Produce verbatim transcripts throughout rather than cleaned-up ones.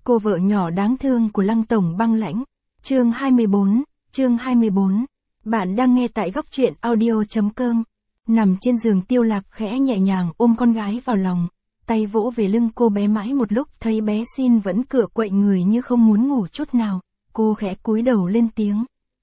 cô vợ nhỏ đáng thương của Lăng tổng băng lãnh. Chương hai mươi bốn, chương hai mươi bốn. Bạn đang nghe tại góc truyện audio chấm com. Nằm trên giường Tiêu Lạc khẽ nhẹ nhàng ôm con gái vào lòng, tay vỗ về lưng cô bé mãi một lúc thấy bé xin vẫn cựa quậy người như không muốn ngủ chút nào, cô khẽ cúi đầu lên tiếng.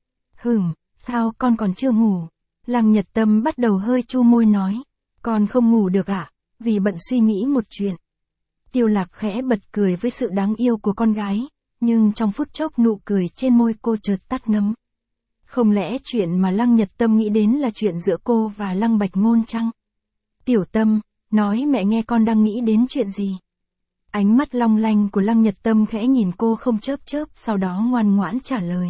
Hửm, sao con còn chưa ngủ? Lăng Nhật Tâm bắt đầu hơi chu môi nói, con không ngủ được ạ, à? Vì bận suy nghĩ một chuyện. Tiêu Lạc khẽ bật cười với sự đáng yêu của con gái, nhưng trong phút chốc nụ cười trên môi cô chợt tắt ngấm. Không lẽ chuyện mà Lăng Nhật Tâm nghĩ đến là chuyện giữa cô và Lăng Bạch Ngôn chăng? Tiểu Tâm, nói mẹ nghe con đang nghĩ đến chuyện gì? Ánh mắt long lanh của Lăng Nhật Tâm khẽ nhìn cô không chớp chớp, sau đó ngoan ngoãn trả lời.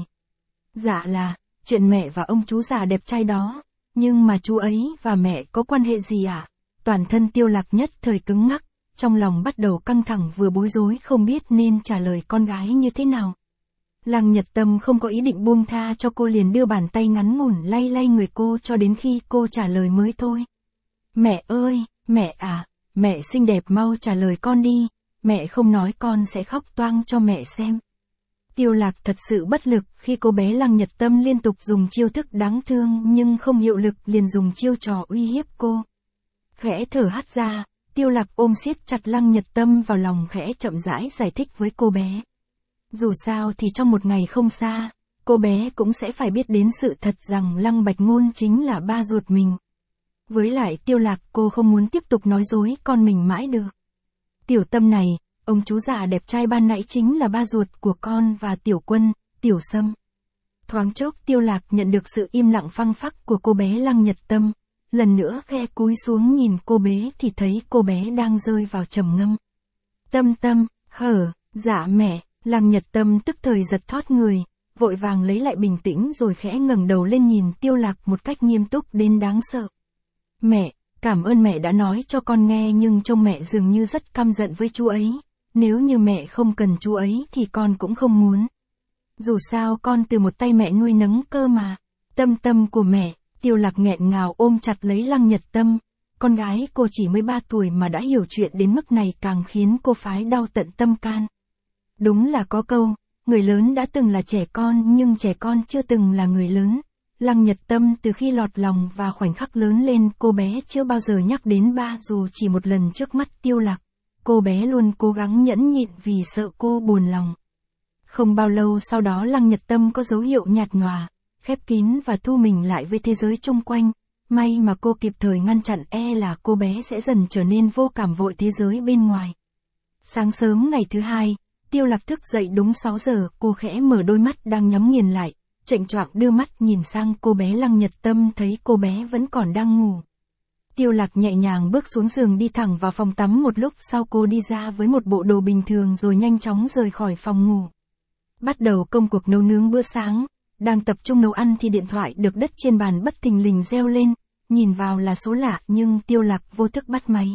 Dạ là, chuyện mẹ và ông chú già đẹp trai đó, nhưng mà chú ấy và mẹ có quan hệ gì ạ? À? Toàn thân Tiêu Lạc nhất thời cứng ngắc, trong lòng bắt đầu căng thẳng vừa bối rối không biết nên trả lời con gái như thế nào. Lăng Nhật Tâm không có ý định buông tha cho cô, liền đưa bàn tay ngắn ngủn lay lay người cô cho đến khi cô trả lời mới thôi. Mẹ ơi, mẹ à, mẹ xinh đẹp mau trả lời con đi, mẹ không nói con sẽ khóc toang cho mẹ xem. Tiêu Lạc thật sự bất lực khi cô bé Lăng Nhật Tâm liên tục dùng chiêu thức đáng thương nhưng không hiệu lực, liền dùng chiêu trò uy hiếp cô. Khẽ thở hắt ra, Tiêu Lạc ôm siết chặt Lăng Nhật Tâm vào lòng, khẽ chậm rãi giải thích với cô bé. Dù sao thì trong một ngày không xa, cô bé cũng sẽ phải biết đến sự thật rằng Lăng Bạch Ngôn chính là ba ruột mình. Với lại Tiêu Lạc, cô không muốn tiếp tục nói dối con mình mãi được. Tiểu Tâm này, ông chú già đẹp trai ban nãy chính là ba ruột của con và Tiểu Quân, Tiểu Sâm. Thoáng chốc Tiêu Lạc nhận được sự im lặng phăng phắc của cô bé Lăng Nhật Tâm, lần nữa khe cúi xuống nhìn cô bé thì thấy cô bé đang rơi vào trầm ngâm. Tâm Tâm, hở, dạ mẹ. Lăng Nhật Tâm tức thời giật thót người, vội vàng lấy lại bình tĩnh rồi khẽ ngẩng đầu lên nhìn Tiêu Lạc một cách nghiêm túc đến đáng sợ. Mẹ, cảm ơn mẹ đã nói cho con nghe, nhưng trông mẹ dường như rất căm giận với chú ấy, nếu như mẹ không cần chú ấy thì con cũng không muốn. Dù sao con từ một tay mẹ nuôi nấng cơ mà. Tâm Tâm của mẹ. Tiêu Lạc nghẹn ngào ôm chặt lấy Lăng Nhật Tâm, con gái cô chỉ mới ba tuổi mà đã hiểu chuyện đến mức này càng khiến cô phái đau tận tâm can. Đúng là có câu, người lớn đã từng là trẻ con nhưng trẻ con chưa từng là người lớn. Lăng Nhật Tâm từ khi lọt lòng và khoảnh khắc lớn lên, cô bé chưa bao giờ nhắc đến ba dù chỉ một lần trước mắt Tiêu Lạc. Cô bé luôn cố gắng nhẫn nhịn vì sợ cô buồn lòng. Không bao lâu sau đó Lăng Nhật Tâm có dấu hiệu nhạt nhòa, khép kín và thu mình lại với thế giới xung quanh. May mà cô kịp thời ngăn chặn, e là cô bé sẽ dần trở nên vô cảm vội thế giới bên ngoài. Sáng sớm ngày thứ hai, Tiêu Lạc thức dậy đúng sáu giờ, cô khẽ mở đôi mắt đang nhắm nghiền lại, chệch choạng đưa mắt nhìn sang cô bé Lăng Nhật Tâm, thấy cô bé vẫn còn đang ngủ. Tiêu Lạc nhẹ nhàng bước xuống giường đi thẳng vào phòng tắm, một lúc sau cô đi ra với một bộ đồ bình thường rồi nhanh chóng rời khỏi phòng ngủ. Bắt đầu công cuộc nấu nướng bữa sáng, đang tập trung nấu ăn thì điện thoại được đất trên bàn bất thình lình reo lên, nhìn vào là số lạ nhưng Tiêu Lạc vô thức bắt máy.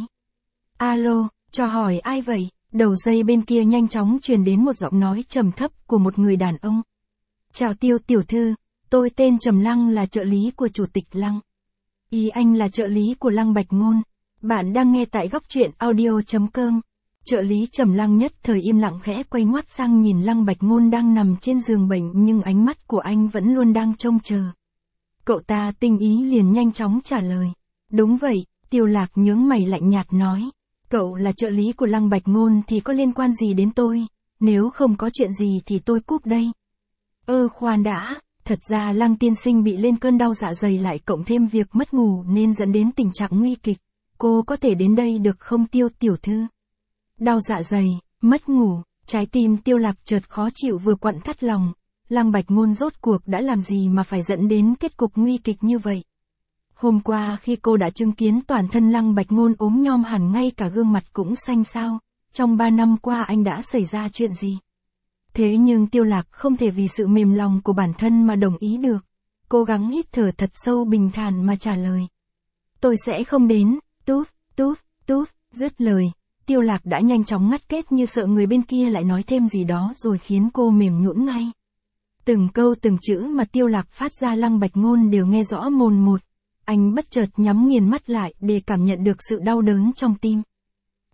Alo, cho hỏi ai vậy? Đầu dây bên kia nhanh chóng truyền đến một giọng nói trầm thấp của một người đàn ông. Chào Tiêu tiểu thư, tôi tên Trầm Lăng, là trợ lý của chủ tịch Lăng. Ý anh là trợ lý của Lăng Bạch Ngôn. Bạn đang nghe tại góc truyện audio chấm com. Trợ lý Trầm Lăng nhất thời im lặng, khẽ quay ngoắt sang nhìn Lăng Bạch Ngôn đang nằm trên giường bệnh, nhưng ánh mắt của anh vẫn luôn đang trông chờ. Cậu ta tinh ý liền nhanh chóng trả lời. Đúng vậy. Tiêu Lạc nhướng mày lạnh nhạt nói. Cậu là trợ lý của Lăng Bạch Ngôn thì có liên quan gì đến tôi? Nếu không có chuyện gì thì tôi cúp đây. Ơ khoan đã, thật ra Lăng tiên sinh bị lên cơn đau dạ dày, lại cộng thêm việc mất ngủ nên dẫn đến tình trạng nguy kịch. Cô có thể đến đây được không Tiêu tiểu thư? Đau dạ dày, mất ngủ, trái tim Tiêu Lạc chợt khó chịu vừa quặn thắt lòng. Lăng Bạch Ngôn rốt cuộc đã làm gì mà phải dẫn đến kết cục nguy kịch như vậy? Hôm qua khi cô đã chứng kiến toàn thân Lăng Bạch Ngôn ốm nhom hẳn, ngay cả gương mặt cũng xanh xao. Trong ba năm qua anh đã xảy ra chuyện gì? Thế nhưng Tiêu Lạc không thể vì sự mềm lòng của bản thân mà đồng ý được. Cố gắng hít thở thật sâu, bình thản mà trả lời. Tôi sẽ không đến. Tút, tút, tút. Dứt lời, Tiêu Lạc đã nhanh chóng ngắt kết, như sợ người bên kia lại nói thêm gì đó rồi khiến cô mềm nhũn ngay. Từng câu từng chữ mà Tiêu Lạc phát ra Lăng Bạch Ngôn đều nghe rõ mồn một. Anh bất chợt nhắm nghiền mắt lại để cảm nhận được sự đau đớn trong tim.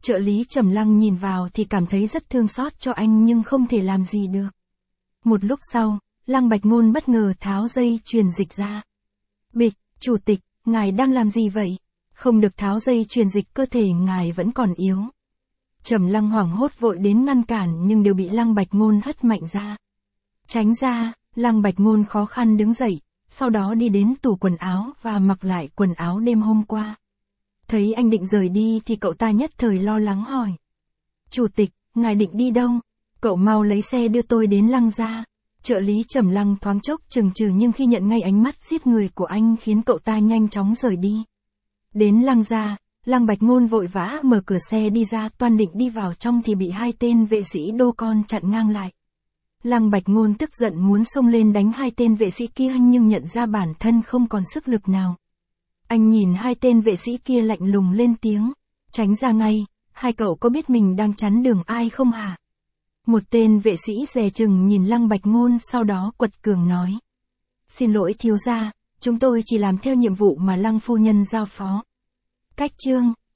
Trợ lý Trầm Lăng nhìn vào thì cảm thấy rất thương xót cho anh nhưng không thể làm gì được. Một lúc sau, Lăng Bạch Ngôn bất ngờ tháo dây truyền dịch ra. Bịch, chủ tịch, ngài đang làm gì vậy? Không được tháo dây truyền dịch, cơ thể ngài vẫn còn yếu. Trầm Lăng hoảng hốt vội đến ngăn cản nhưng đều bị Lăng Bạch Ngôn hất mạnh ra. Tránh ra, Lăng Bạch Ngôn khó khăn đứng dậy, sau đó đi đến tủ quần áo và mặc lại quần áo đêm hôm qua. Thấy anh định rời đi thì cậu ta nhất thời lo lắng hỏi. Chủ tịch, ngài định đi đâu? Cậu mau lấy xe đưa tôi đến Lăng gia. Trợ lý Trầm Lăng thoáng chốc chừng chừ nhưng khi nhận ngay ánh mắt giết người của anh khiến cậu ta nhanh chóng rời đi. Đến Lăng gia, Lăng Bạch Ngôn vội vã mở cửa xe đi ra, toan định đi vào trong thì bị hai tên vệ sĩ đô con chặn ngang lại. Lăng Bạch Ngôn tức giận muốn xông lên đánh hai tên vệ sĩ kia nhưng nhận ra bản thân không còn sức lực nào. Anh nhìn hai tên vệ sĩ kia lạnh lùng lên tiếng, tránh ra ngay, hai cậu có biết mình đang chắn đường ai không hả? Một tên vệ sĩ dè chừng nhìn Lăng Bạch Ngôn sau đó quật cường nói. Xin lỗi thiếu gia, chúng tôi chỉ làm theo nhiệm vụ mà Lăng phu nhân giao phó. Cách chương